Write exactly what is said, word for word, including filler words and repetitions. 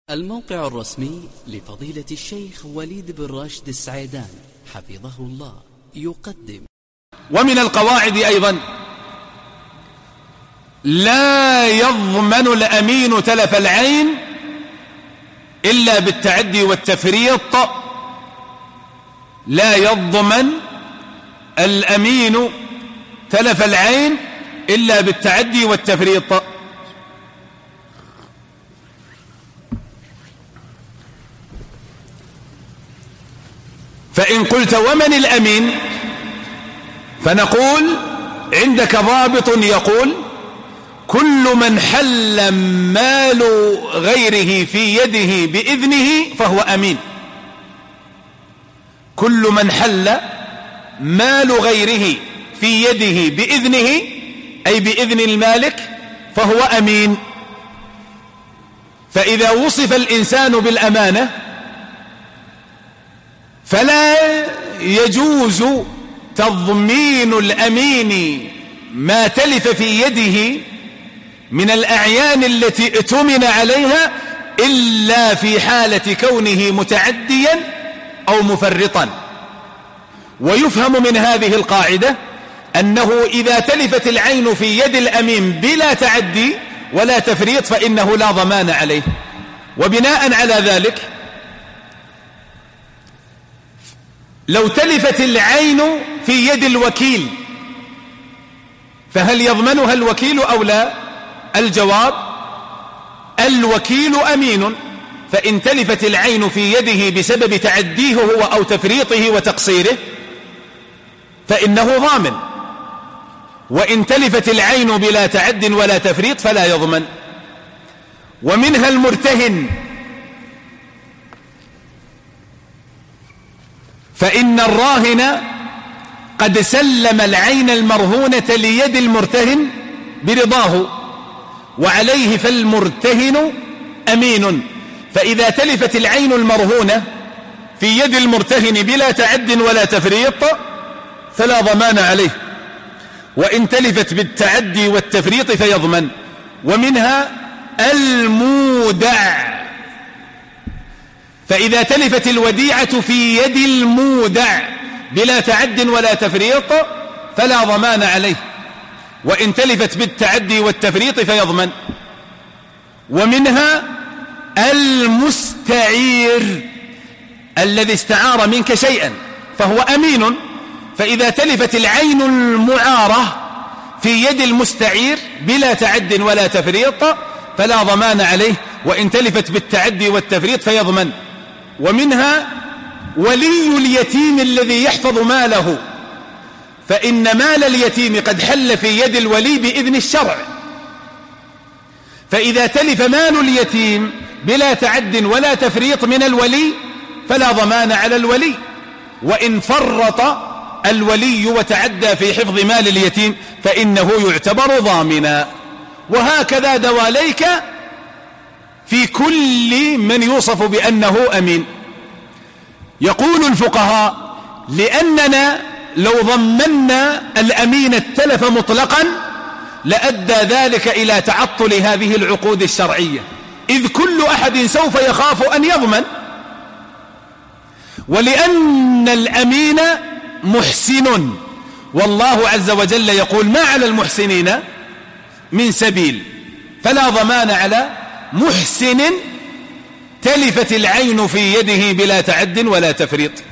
الموقع الرسمي لفضيلة الشيخ وليد بن راشد السعيدان حفظه الله يقدم. ومن القواعد أيضا لا يضمن الأمين تلف العين إلا بالتعدي والتفريط. لا يضمن الأمين تلف العين إلا بالتعدي والتفريط. فإن قلت ومن الأمين فنقول عندك ضابط يقول كل من حل مال غيره في يده بإذنه فهو أمين. كل من حل مال غيره في يده بإذنه أي بإذن المالك فهو أمين. فإذا وصف الإنسان بالأمانة فلا يجوز تضمين الأمين ما تلف في يده من الأعيان التي ائتمن عليها إلا في حالة كونه متعديا أو مفرطا. ويفهم من هذه القاعدة أنه إذا تلفت العين في يد الأمين بلا تعدي ولا تفريط فإنه لا ضمان عليه. وبناء على ذلك لو تلفت العين في يد الوكيل فهل يضمنها الوكيل أو لا؟ الجواب الوكيل أمين. فإن تلفت العين في يده بسبب تعديه هو أو تفريطه وتقصيره فإنه ضامن. وإن تلفت العين بلا تعد ولا تفريط فلا يضمن. ومنها المرتهن. فإن الراهن قد سلم العين المرهونة ليد المرتهن برضاه وعليه فالمرتهن أمين. فإذا تلفت العين المرهونة في يد المرتهن بلا تعد ولا تفريط فلا ضمان عليه. وإن تلفت بالتعدي والتفريط فيضمن. ومنها المودع. فإذا تلفت الوديعة في يد المودع بلا تعد ولا تفريط فلا ضمان عليه. وإن تلفت بالتعدي والتفريط فيضمن. ومنها المستعير الذي استعار منك شيئا فهو أمين. فإذا تلفت العين المعارة في يد المستعير بلا تعد ولا تفريط فلا ضمان عليه. وإن تلفت بالتعدي والتفريط فيضمن. ومنها ولي اليتيم الذي يحفظ ماله. فإن مال اليتيم قد حل في يد الولي بإذن الشرع. فإذا تلف مال اليتيم بلا تعد ولا تفريط من الولي فلا ضمان على الولي. وإن فرط الولي وتعدى في حفظ مال اليتيم فإنه يعتبر ضامنا. وهكذا دواليك في كل من يوصف بأنه أمين. يقول الفقهاء لأننا لو ضمنا الأمين التلف مطلقا لأدى ذلك إلى تعطل هذه العقود الشرعية، إذ كل أحد سوف يخاف أن يضمن. ولأن الأمين محسن والله عز وجل يقول ما على المحسنين من سبيل. فلا ضمان على محسن تلفت العين في يده بلا تعد ولا تفريط.